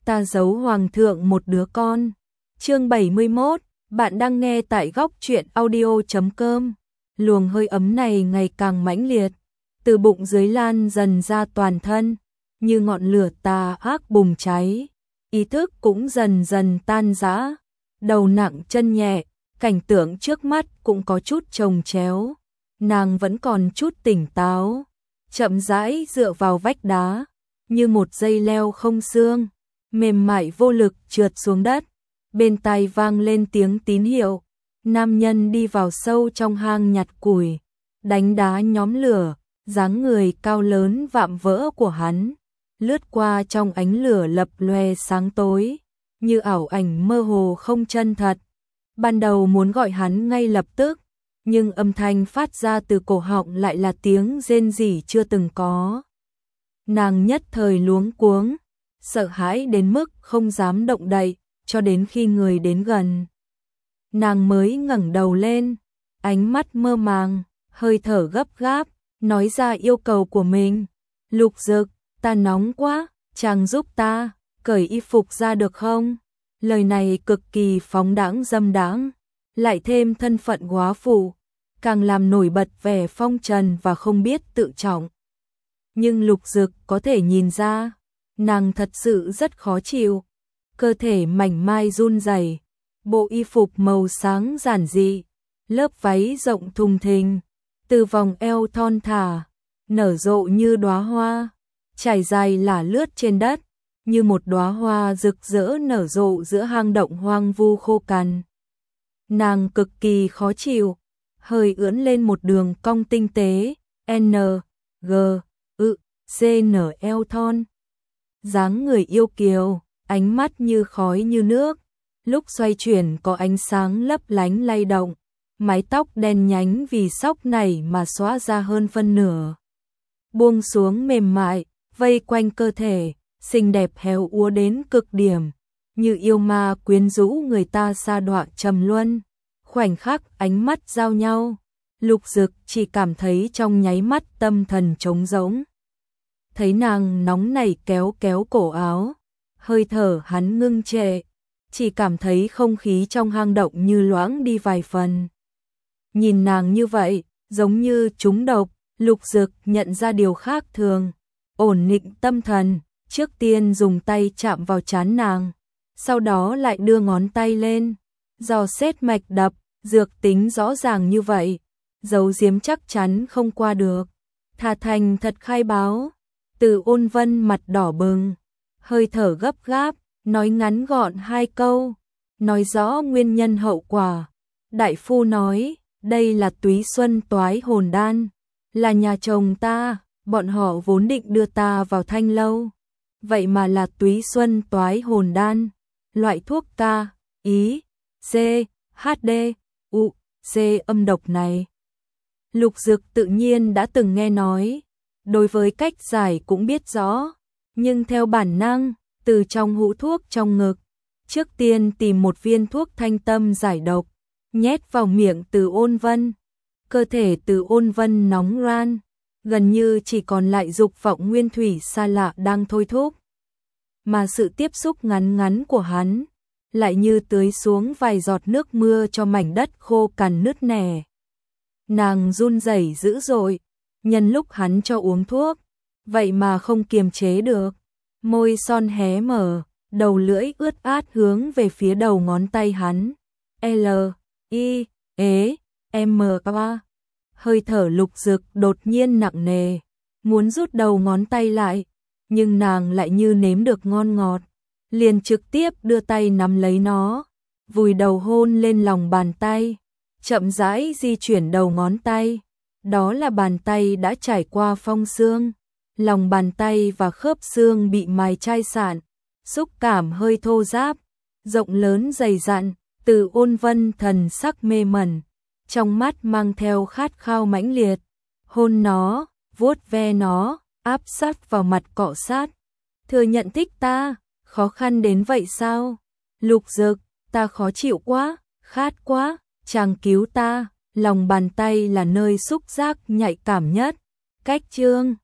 ta giấu hoàng thượng một đứa con. Chương 71, bạn đang nghe tại góc truyện audio.com. Luồng hơi ấm này ngày càng mãnh liệt, từ bụng dưới lan dần ra toàn thân, như ngọn lửa tà ác bùng cháy. Ý thức cũng dần dần tan rã, đầu nặng chân nhẹ, cảnh tượng trước mắt cũng có chút chồng chéo. Nàng vẫn còn chút tỉnh táo, chậm rãi dựa vào vách đá, như một dây leo không xương, mềm mại vô lực trượt xuống đất. Bên tai vang lên tiếng tín hiệu, nam nhân đi vào sâu trong hang nhặt củi, đánh đá nhóm lửa, dáng người cao lớn vạm vỡ của hắn lướt qua trong ánh lửa lập loè sáng tối, như ảo ảnh mơ hồ không chân thật. Ban đầu muốn gọi hắn ngay lập tức, nhưng âm thanh phát ra từ cổ họng lại là tiếng rên rỉ chưa từng có. Nàng nhất thời luống cuống, sợ hãi đến mức không dám động đậy, cho đến khi người đến gần. Nàng mới ngẩng đầu lên, ánh mắt mơ màng, hơi thở gấp gáp, nói ra yêu cầu của mình. Lục Dực, ta nóng quá, chàng giúp ta, cởi y phục ra được không? Lời này cực kỳ phóng đãng dâm đãng, lại thêm thân phận góa phụ, càng làm nổi bật vẻ phong trần và không biết tự trọng. Nhưng Lục Dực có thể nhìn ra, nàng thật sự rất khó chịu, cơ thể mảnh mai run rẩy, bộ y phục màu sáng giản dị, lớp váy rộng thùng thình, từ vòng eo thon thả, nở rộ như đóa hoa, trải dài lả lướt trên đất, như một đóa hoa rực rỡ nở rộ giữa hang động hoang vu khô cằn. Nàng cực kỳ khó chịu, hơi ưỡn lên một đường cong tinh tế, N, G, ự, C nở eo thon. Dáng người yêu kiều, ánh mắt như khói như nước, lúc xoay chuyển có ánh sáng lấp lánh lay động, mái tóc đen nhánh vì sóc nảy mà xõa ra hơn phân nửa. Buông xuống mềm mại, vây quanh cơ thể, xinh đẹp héo úa đến cực điểm, như yêu ma quyến rũ người ta sa đọa trầm luân. Khoảnh khắc ánh mắt giao nhau, Lục Dực chỉ cảm thấy trong nháy mắt tâm thần trống rỗng. Thấy nàng nóng nảy kéo kéo cổ áo, hơi thở hắn ngưng trệ, chỉ cảm thấy không khí trong hang động như loãng đi vài phần. Nhìn nàng như vậy, giống như trúng độc, Lục Dực nhận ra điều khác thường, ổn định tâm thần, trước tiên dùng tay chạm vào trán nàng, sau đó lại đưa ngón tay lên, dò xét mạch đập, dược tính rõ ràng như vậy, giấu giếm chắc chắn không qua được. Thà thành thật khai báo. Từ Ôn Vân mặt đỏ bừng, hơi thở gấp gáp, nói ngắn gọn hai câu, nói rõ nguyên nhân hậu quả. Đại phu nói, đây là túy xuân toái hồn đan, là nhà chồng ta, bọn họ vốn định đưa ta vào thanh lâu. Vậy mà là túy xuân toái hồn đan, loại thuốc K, I, C, HD, U, C âm độc này. Lục Dực tự nhiên đã từng nghe nói, đối với cách giải cũng biết rõ, nhưng theo bản năng, từ trong hũ thuốc trong ngực, trước tiên tìm một viên thuốc thanh tâm giải độc, nhét vào miệng Từ Ôn Vân. Cơ thể Từ Ôn Vân nóng ran, gần như chỉ còn lại dục vọng nguyên thủy xa lạ đang thôi thúc. Mà sự tiếp xúc ngắn ngắn của hắn, lại như tưới xuống vài giọt nước mưa cho mảnh đất khô cằn nứt nẻ. Nàng run rẩy dữ dội, nhân lúc hắn cho uống thuốc, vậy mà không kiềm chế được, môi son hé mở, đầu lưỡi ướt át hướng về phía đầu ngón tay hắn. L, I, E, M, A. Hơi thở Lục Dực đột nhiên nặng nề, muốn rút đầu ngón tay lại, nhưng nàng lại như nếm được ngon ngọt, liền trực tiếp đưa tay nắm lấy nó, vùi đầu hôn lên lòng bàn tay, chậm rãi di chuyển đầu ngón tay. Đó là bàn tay đã trải qua phong xương, lòng bàn tay và khớp xương bị mài chai sạn, xúc cảm hơi thô ráp, rộng lớn dày dặn. Từ Ôn Vân thần sắc mê mẩn, trong mắt mang theo khát khao mãnh liệt, hôn nó, vuốt ve nó, áp sát vào mặt cọ sát. Thừa nhận thích ta, khó khăn đến vậy sao? Lục Dực, ta khó chịu quá, khát quá, chàng cứu ta. Lòng bàn tay là nơi xúc giác nhạy cảm nhất. Cách chương